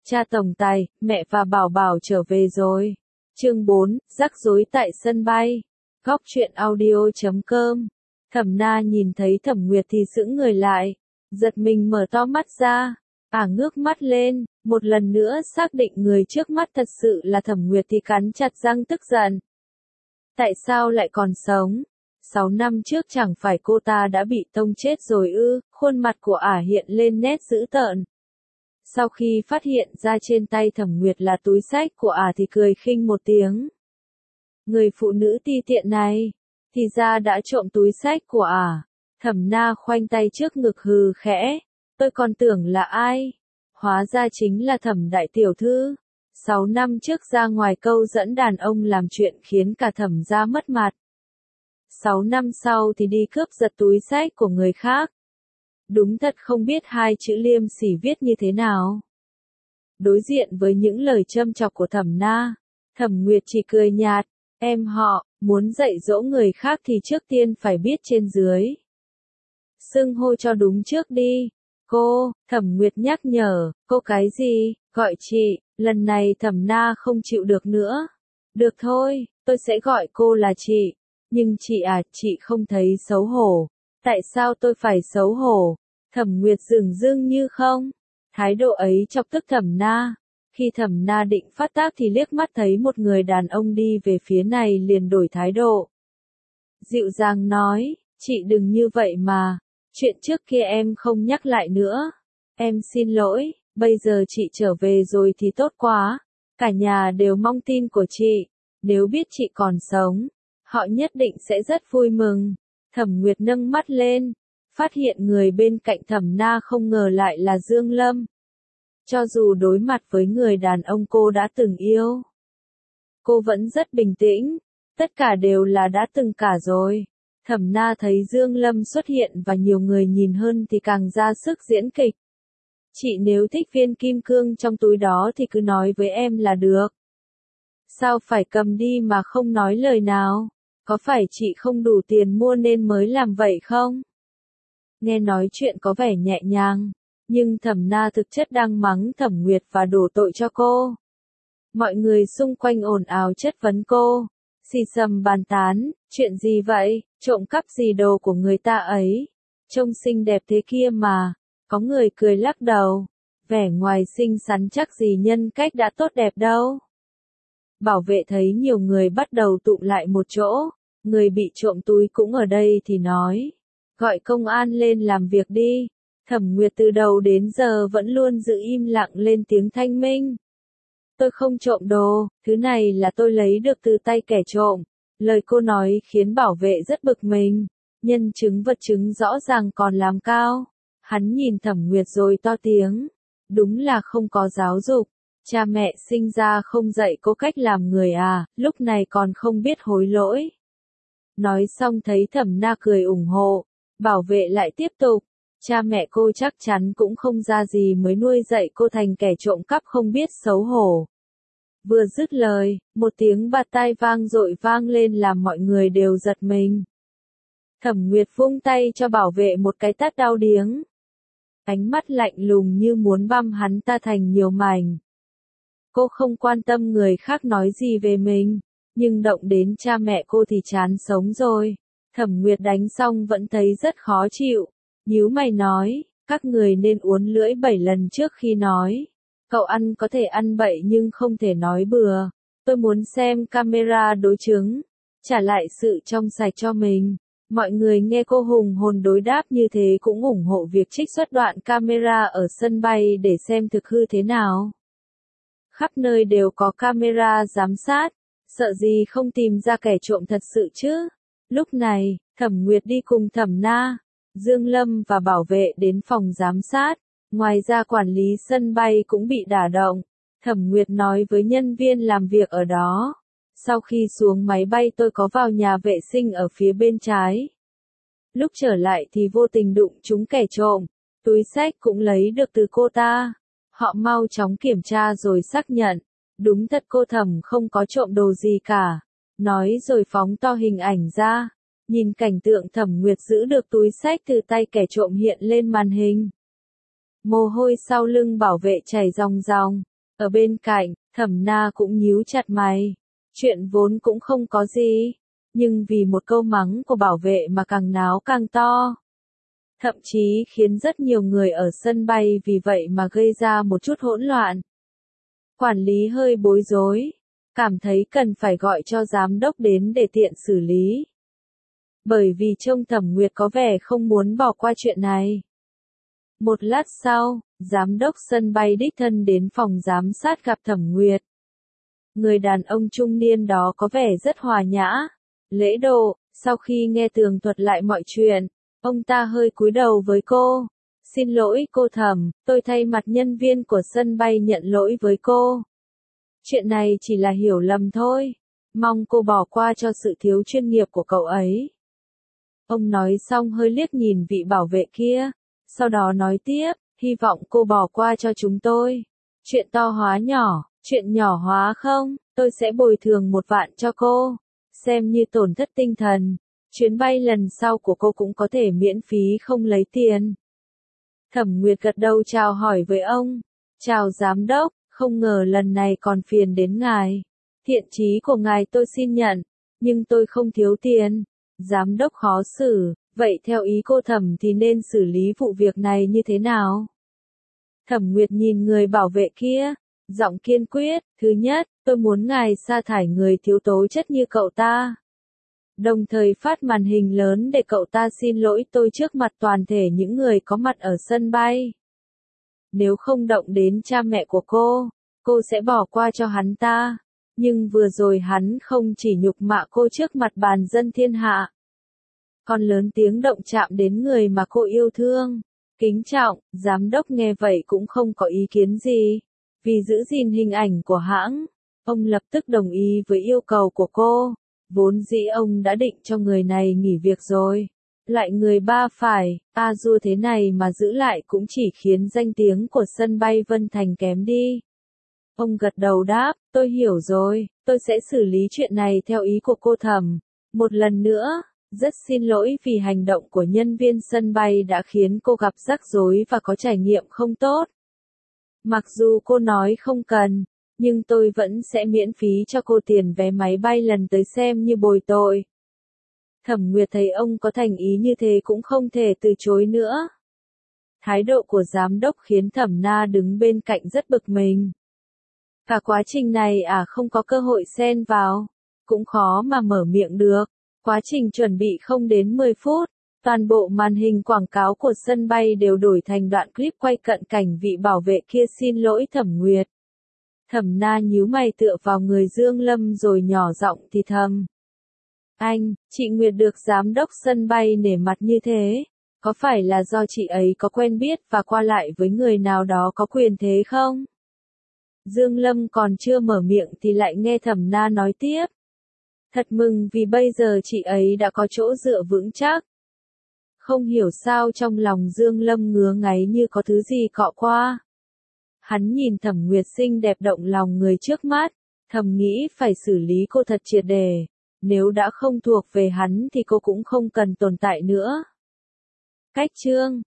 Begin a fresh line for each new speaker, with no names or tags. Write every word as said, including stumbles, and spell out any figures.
Cha tổng tài, mẹ và Bảo Bảo trở về rồi. Chương bốn, rắc rối tại sân bay. Góc truyện audio chấm com. Thẩm Na nhìn thấy Thẩm Nguyệt thì sững người lại, giật mình mở to mắt ra, ả ngước mắt lên, một lần nữa xác định người trước mắt thật sự là Thẩm Nguyệt thì cắn chặt răng tức giận. Tại sao lại còn sống? Sáu năm trước chẳng phải cô ta đã bị tông chết rồi ư? Khuôn mặt của ả hiện lên nét dữ tợn. Sau khi phát hiện ra trên tay Thẩm Nguyệt là túi xách của ả thì cười khinh một tiếng. Người phụ nữ ti tiện này, thì ra đã trộm túi xách của ả. Thẩm Na khoanh tay trước ngực hừ khẽ, tôi còn tưởng là ai? Hóa ra chính là Thẩm đại tiểu thư. Sáu năm trước ra ngoài câu dẫn đàn ông làm chuyện khiến cả Thẩm gia mất mặt. Sáu năm sau thì đi cướp giật túi xách của người khác. Đúng thật không biết hai chữ liêm sỉ viết như thế nào. Đối diện với những lời châm chọc của Thẩm Na, Thẩm Nguyệt chỉ cười nhạt, em họ, muốn dạy dỗ người khác thì trước tiên phải biết trên dưới. Xưng hô cho đúng trước đi. Cô, Thẩm Nguyệt nhắc nhở, cô cái gì, gọi chị, lần này Thẩm Na không chịu được nữa. Được thôi, tôi sẽ gọi cô là chị. Nhưng chị à, chị không thấy xấu hổ. Tại sao tôi phải xấu hổ? Thẩm Nguyệt dửng dưng như không. Thái độ ấy chọc tức Thẩm Na. Khi Thẩm Na định phát tác thì liếc mắt thấy một người đàn ông đi về phía này liền đổi thái độ. Dịu dàng nói, chị đừng như vậy mà. Chuyện trước kia em không nhắc lại nữa. Em xin lỗi, bây giờ chị trở về rồi thì tốt quá. Cả nhà đều mong tin của chị. Nếu biết chị còn sống, họ nhất định sẽ rất vui mừng. Thẩm Nguyệt nâng mắt lên, phát hiện người bên cạnh Thẩm Na không ngờ lại là Dương Lâm. Cho dù đối mặt với người đàn ông cô đã từng yêu, cô vẫn rất bình tĩnh, tất cả đều là đã từng cả rồi. Thẩm Na thấy Dương Lâm xuất hiện và nhiều người nhìn hơn thì càng ra sức diễn kịch. Chị nếu thích viên kim cương trong túi đó thì cứ nói với em là được. Sao phải cầm đi mà không nói lời nào? Có phải chị không đủ tiền mua nên mới làm vậy không? Nghe nói chuyện có vẻ nhẹ nhàng, nhưng Thẩm Na thực chất đang mắng Thẩm Nguyệt và đổ tội cho cô. Mọi người xung quanh ồn ào chất vấn cô, xì xầm bàn tán, chuyện gì vậy, trộm cắp gì đồ của người ta ấy, trông xinh đẹp thế kia mà. Có người cười lắc đầu, vẻ ngoài xinh xắn chắc gì nhân cách đã tốt đẹp đâu. Bảo vệ thấy nhiều người bắt đầu tụ lại một chỗ, người bị trộm túi cũng ở đây thì nói, gọi công an lên làm việc đi. Thẩm Nguyệt từ đầu đến giờ vẫn luôn giữ im lặng lên tiếng thanh minh. Tôi không trộm đồ, thứ này là tôi lấy được từ tay kẻ trộm. Lời cô nói khiến bảo vệ rất bực mình, nhân chứng vật chứng rõ ràng còn làm cao. Hắn nhìn Thẩm Nguyệt rồi to tiếng, đúng là không có giáo dục. Cha mẹ sinh ra không dạy cô cách làm người à, lúc này còn không biết hối lỗi. Nói xong thấy Thẩm Na cười ủng hộ, bảo vệ lại tiếp tục. Cha mẹ cô chắc chắn cũng không ra gì mới nuôi dạy cô thành kẻ trộm cắp không biết xấu hổ. Vừa dứt lời, một tiếng bạt tai vang dội vang lên làm mọi người đều giật mình. Thẩm Nguyệt vung tay cho bảo vệ một cái tát đau điếng. Ánh mắt lạnh lùng như muốn băm hắn ta thành nhiều mảnh. Cô không quan tâm người khác nói gì về mình, nhưng động đến cha mẹ cô thì chán sống rồi. Thẩm Nguyệt đánh xong vẫn thấy rất khó chịu, nhíu mày nói, các người nên uốn lưỡi bảy lần trước khi nói. Cậu ăn có thể ăn bậy nhưng không thể nói bừa. Tôi muốn xem camera đối chứng, trả lại sự trong sạch cho mình. Mọi người nghe cô hùng hồn đối đáp như thế cũng ủng hộ việc trích xuất đoạn camera ở sân bay để xem thực hư thế nào. Khắp nơi đều có camera giám sát, sợ gì không tìm ra kẻ trộm thật sự chứ. Lúc này, Thẩm Nguyệt đi cùng Thẩm Na, Dương Lâm và bảo vệ đến phòng giám sát. Ngoài ra quản lý sân bay cũng bị đả động. Thẩm Nguyệt nói với nhân viên làm việc ở đó. Sau khi xuống máy bay tôi có vào nhà vệ sinh ở phía bên trái. Lúc trở lại thì vô tình đụng trúng kẻ trộm. Túi xách cũng lấy được từ cô ta. Họ mau chóng kiểm tra rồi xác nhận. Đúng thật cô Thẩm không có trộm đồ gì cả. Nói rồi phóng to hình ảnh ra. Nhìn cảnh tượng Thẩm Nguyệt giữ được túi xách từ tay kẻ trộm hiện lên màn hình. Mồ hôi sau lưng bảo vệ chảy ròng ròng. Ở bên cạnh, Thẩm Na cũng nhíu chặt mày. Chuyện vốn cũng không có gì, nhưng vì một câu mắng của bảo vệ mà càng náo càng to. Thậm chí khiến rất nhiều người ở sân bay vì vậy mà gây ra một chút hỗn loạn. Quản lý hơi bối rối, cảm thấy cần phải gọi cho giám đốc đến để tiện xử lý. Bởi vì trông Thẩm Nguyệt có vẻ không muốn bỏ qua chuyện này. Một lát sau, giám đốc sân bay đích thân đến phòng giám sát gặp Thẩm Nguyệt. Người đàn ông trung niên đó có vẻ rất hòa nhã, lễ độ, sau khi nghe tường thuật lại mọi chuyện, ông ta hơi cúi đầu với cô. Xin lỗi cô Thẩm, tôi thay mặt nhân viên của sân bay nhận lỗi với cô. Chuyện này chỉ là hiểu lầm thôi, mong cô bỏ qua cho sự thiếu chuyên nghiệp của cậu ấy. Ông nói xong hơi liếc nhìn vị bảo vệ kia, sau đó nói tiếp, hy vọng cô bỏ qua cho chúng tôi. Chuyện to hóa nhỏ, chuyện nhỏ hóa không, tôi sẽ bồi thường một vạn cho cô, xem như tổn thất tinh thần. Chuyến bay lần sau của cô cũng có thể miễn phí không lấy tiền. Thẩm Nguyệt gật đầu chào hỏi với ông. Chào giám đốc, không ngờ lần này còn phiền đến ngài. Thiện chí của ngài tôi xin nhận, nhưng tôi không thiếu tiền. Giám đốc khó xử, vậy theo ý cô Thẩm thì nên xử lý vụ việc này như thế nào? Thẩm Nguyệt nhìn người bảo vệ kia, giọng kiên quyết, thứ nhất, tôi muốn ngài sa thải người thiếu tố chất như cậu ta. Đồng thời phát màn hình lớn để cậu ta xin lỗi tôi trước mặt toàn thể những người có mặt ở sân bay. Nếu không động đến cha mẹ của cô, cô sẽ bỏ qua cho hắn ta. Nhưng vừa rồi hắn không chỉ nhục mạ cô trước mặt bàn dân thiên hạ, còn lớn tiếng động chạm đến người mà cô yêu thương. Kính trọng, giám đốc nghe vậy cũng không có ý kiến gì. Vì giữ gìn hình ảnh của hãng, ông lập tức đồng ý với yêu cầu của cô. Vốn dĩ ông đã định cho người này nghỉ việc rồi. Lại người ba phải, a du thế này mà giữ lại cũng chỉ khiến danh tiếng của sân bay Vân Thành kém đi. Ông gật đầu đáp, tôi hiểu rồi, tôi sẽ xử lý chuyện này theo ý của cô Thẩm. Một lần nữa, rất xin lỗi vì hành động của nhân viên sân bay đã khiến cô gặp rắc rối và có trải nghiệm không tốt. Mặc dù cô nói không cần, nhưng tôi vẫn sẽ miễn phí cho cô tiền vé máy bay lần tới xem như bồi tội. Thẩm Nguyệt thấy ông có thành ý như thế cũng không thể từ chối nữa. Thái độ của giám đốc khiến Thẩm Na đứng bên cạnh rất bực mình. Cả quá trình này à không có cơ hội xen vào, cũng khó mà mở miệng được. Quá trình chuẩn bị không đến mười phút, toàn bộ màn hình quảng cáo của sân bay đều đổi thành đoạn clip quay cận cảnh vị bảo vệ kia xin lỗi Thẩm Nguyệt. Thẩm Na nhíu mày tựa vào người Dương Lâm rồi nhỏ giọng thì thầm. Anh, chị Nguyệt được giám đốc sân bay nể mặt như thế, có phải là do chị ấy có quen biết và qua lại với người nào đó có quyền thế không? Dương Lâm còn chưa mở miệng thì lại nghe Thẩm Na nói tiếp. Thật mừng vì bây giờ chị ấy đã có chỗ dựa vững chắc. Không hiểu sao trong lòng Dương Lâm ngứa ngáy như có thứ gì cọ qua. Hắn nhìn Thẩm Nguyệt xinh đẹp động lòng người trước mắt, thầm nghĩ phải xử lý cô thật triệt để. Nếu đã không thuộc về hắn thì cô cũng không cần tồn tại nữa. Cách chương